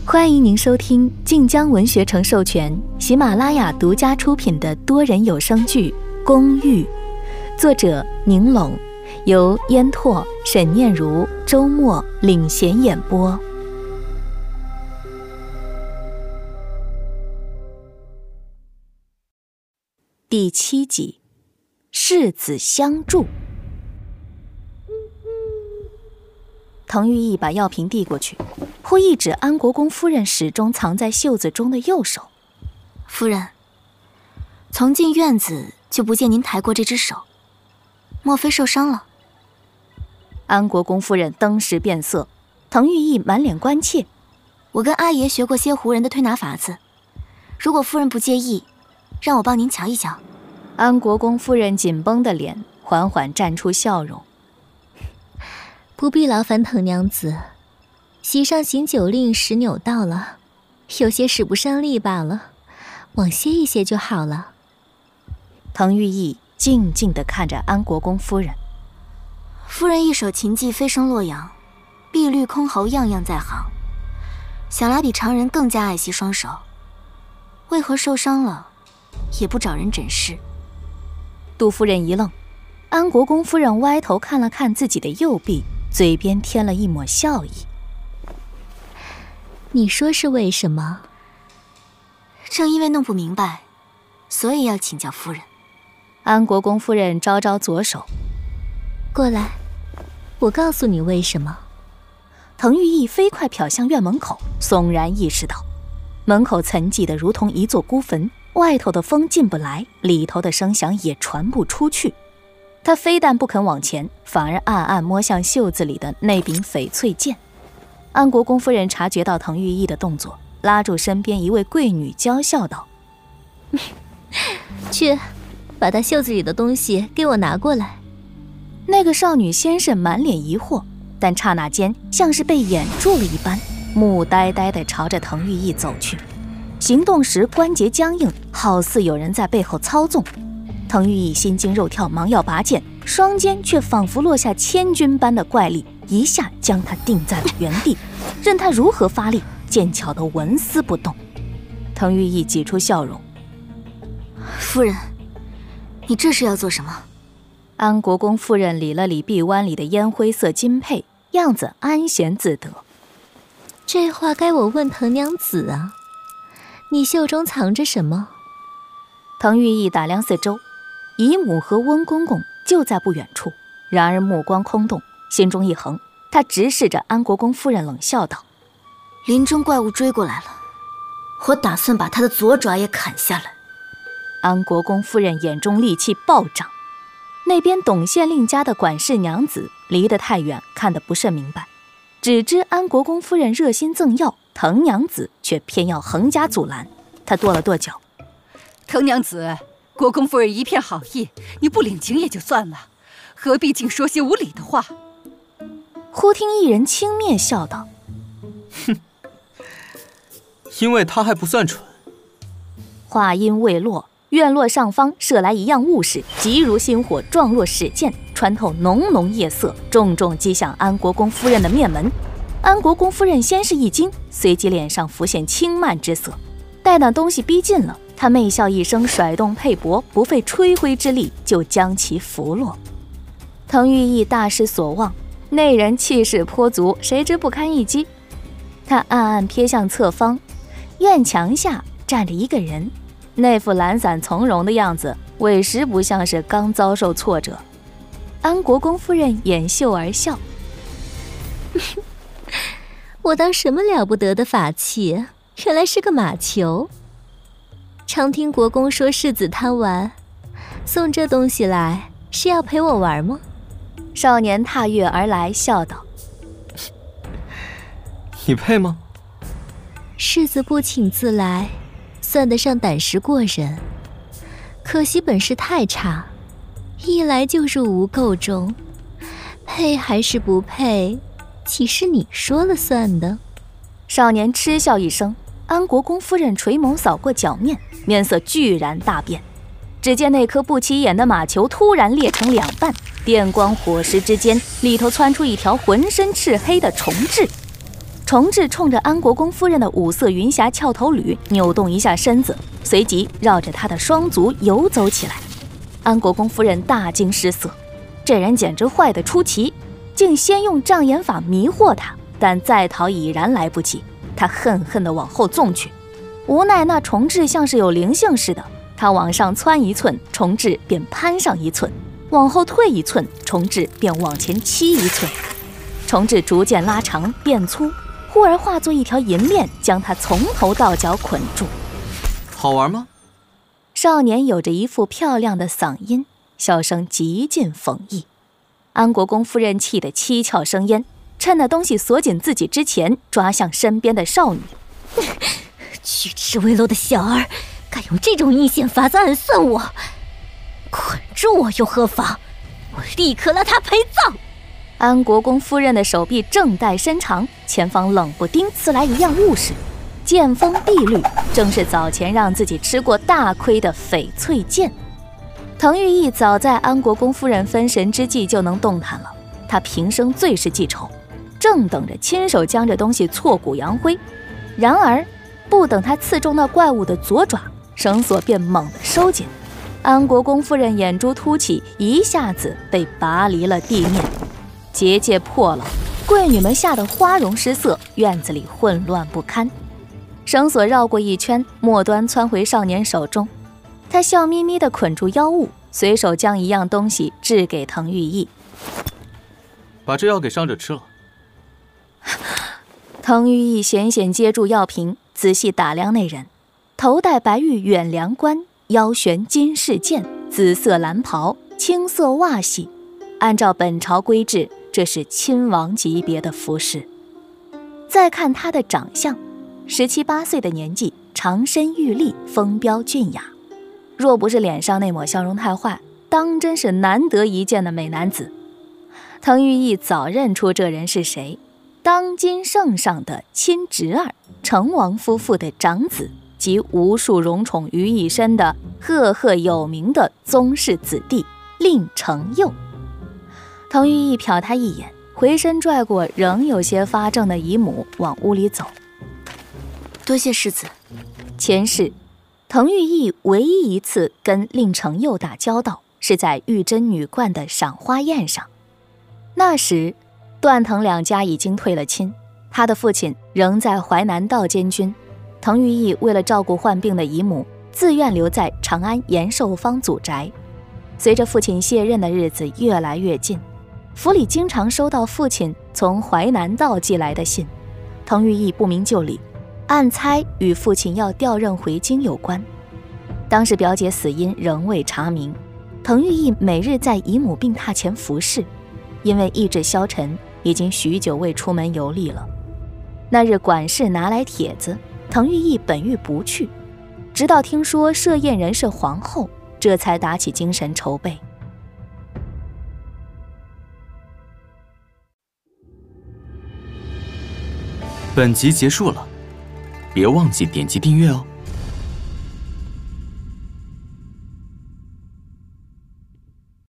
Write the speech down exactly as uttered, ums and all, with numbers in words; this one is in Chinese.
欢迎您收听晋江文学城授权、喜马拉雅独家出品的多人有声剧《公寓》，作者宁拢，由烟拓、沈念如、周末领衔演播。第七集，世子相助。滕玉义把药瓶递过去，忽一指安国公夫人始终藏在袖子中的右手。 夫人，从进院子就不见您抬过这只手，莫非受伤了？ 安国公夫人登时变色，滕玉义满脸关切。 我跟阿爷学过些胡人的推拿法子，如果夫人不介意，让我帮您瞧一瞧。 安国公夫人紧绷的脸缓缓绽出笑容。 不必劳烦滕娘子，席上行酒令时扭到了，有些使不上力罢了，往歇一歇就好了。 滕玉义静静地看着安国公夫人。 夫人一手琴技飞升洛阳，碧绿箜篌样样在行，想来比常人更加爱惜双手，为何受伤了也不找人诊视？ 杜夫人一愣，安国公夫人歪头看了看自己的右臂，嘴边添了一抹笑意。 你说是为什么？ 正因为弄不明白，所以要请教夫人。 安国公夫人招招左手， 过来，我告诉你为什么。 滕玉义飞快瞟向院门口，悚然意识到门口沉寂得如同一座孤坟，外头的风进不来，里头的声响也传不出去。他非但不肯往前，反而暗暗摸向袖子里的那柄翡翠剑。安国公夫人察觉到滕玉义的动作，拉住身边一位贵女娇笑道： 去，把他袖子里的东西给我拿过来。 那个少女先是满脸疑惑，但刹那间像是被掩住了一般，木呆呆地朝着滕玉义走去，行动时关节僵硬，好似有人在背后操纵。滕玉义心惊肉跳，忙要拔剑，双肩却仿佛落下千钧般的怪力，一下将他定在了原地，任他如何发力，剑鞘都纹丝不动。滕玉义挤出笑容： 夫人，你这是要做什么？ 安国公夫人理了理臂弯里的烟灰色金佩，样子安闲自得。 这话该我问滕娘子啊，你袖中藏着什么？ 滕玉义打量四周，姨母和温公公就在不远处，然而目光空洞，心中一横，他直视着安国公夫人，冷笑道： 林中怪物追过来了，我打算把他的左爪也砍下来。 安国公夫人眼中戾气暴涨，那边董县令家的管事娘子离得太远，看得不甚明白，只知安国公夫人热心赠药，滕娘子却偏要横加阻拦。她跺了跺脚： 滕娘子，国公夫人一片好意，你不领情也就算了，何必竟说些无理的话？ 忽听一人轻蔑笑道： 哼，因为他还不算蠢。 话音未落，院落上方射来一样物事，急如星火，状若矢箭，穿透浓浓夜色，重重击向安国公夫人的面门。安国公夫人先是一惊，随即脸上浮现轻慢之色。待那东西逼近了，他媚笑一声，甩动佩帛，不费吹灰之力就将其拂落。滕玉义大失所望，那人气势颇足，谁知不堪一击。他暗暗瞥向侧方，院墙下站着一个人，那副懒散从容的样子，委实不像是刚遭受挫折。安国公夫人掩袖而笑： 我当什么了不得的法器，原来是个马球。常听国公说世子贪玩，送这东西来是要陪我玩吗？ 少年踏月而来，笑道： 你配吗？ 世子不请自来，算得上胆识过人，可惜本事太差，一来就入无够中，配还是不配，岂是你说了算的？ 少年嗤笑一声，安国公夫人垂眸扫过脚面，面色巨然大变。只见那颗不起眼的马球突然裂成两半，电光火石之间，里头窜出一条浑身赤黑的虫豸。 重治冲着安国公夫人的五色云霞翘头履扭动一下身子，随即绕着他的双足游走起来。安国公夫人大惊失色，这人简直坏得出奇，竟先用障眼法迷惑他，但再逃已然来不及。他恨恨地往后纵去，无奈那重治像是有灵性似的，他往上窜一寸，重治便攀上一寸；往后退一寸，重治便往前欺一寸。重治逐渐拉长变粗，忽而化作一条银链，将他从头到脚捆住。 好玩吗？ 少年有着一副漂亮的嗓音，笑声极尽讽意。安国公夫人气得七窍生烟，趁那东西锁紧自己之前，抓向身边的少女。 举止未露的小儿，敢用这种阴险法子暗算我，捆住我又何妨？我立刻拉他陪葬！ 安国公夫人的手臂正带伸长，前方冷不丁刺来一样物事，剑锋碧绿，正是早前让自己吃过大亏的翡翠剑。滕玉义早在安国公夫人分神之际就能动弹了，他平生最是记仇，正等着亲手将这东西挫骨扬灰。然而不等他刺中那怪物的左爪，绳索便猛地收紧，安国公夫人眼珠凸起，一下子被拔离了地面。结界破了，贵女们吓得花容失色，院子里混乱不堪。绳索绕过一圈，末端窜回少年手中，他笑眯眯地捆住妖物，随手将一样东西掷给滕玉义。 把这药给伤者吃了。 滕玉义险险接住药瓶，仔细打量那人，头戴白玉远凉冠，腰悬金饰剑，紫色蓝袍，青色袜系，按照本朝规制，这是亲王级别的服饰。再看他的长相，十七八岁的年纪，长身玉立，风标俊雅。若不是脸上那抹笑容太坏，当真是难得一见的美男子。滕玉义早认出这人是谁，当今圣上的亲侄儿，成王夫妇的长子，集无数荣宠于一身的赫赫有名的宗室子弟令承佑。滕玉义瞟他一眼，回身拽过仍有些发怔的姨母，往屋里走。 多谢世子。 前世滕玉义唯一一次跟令承佑打交道，是在玉真女冠的赏花宴上。那时段滕两家已经退了亲，他的父亲仍在淮南道监军。滕玉义为了照顾患病的姨母，自愿留在长安延寿坊祖宅。随着父亲卸任的日子越来越近，府里经常收到父亲从淮南道寄来的信，滕玉义不明就里，暗猜与父亲要调任回京有关。当时表姐死因仍未查明，滕玉义每日在姨母病榻前服侍，因为意志消沉，已经许久未出门游历了。那日管事拿来帖子，滕玉义本欲不去，直到听说设宴人是皇后，这才打起精神筹备。 本集结束了，别忘记点击订阅哦。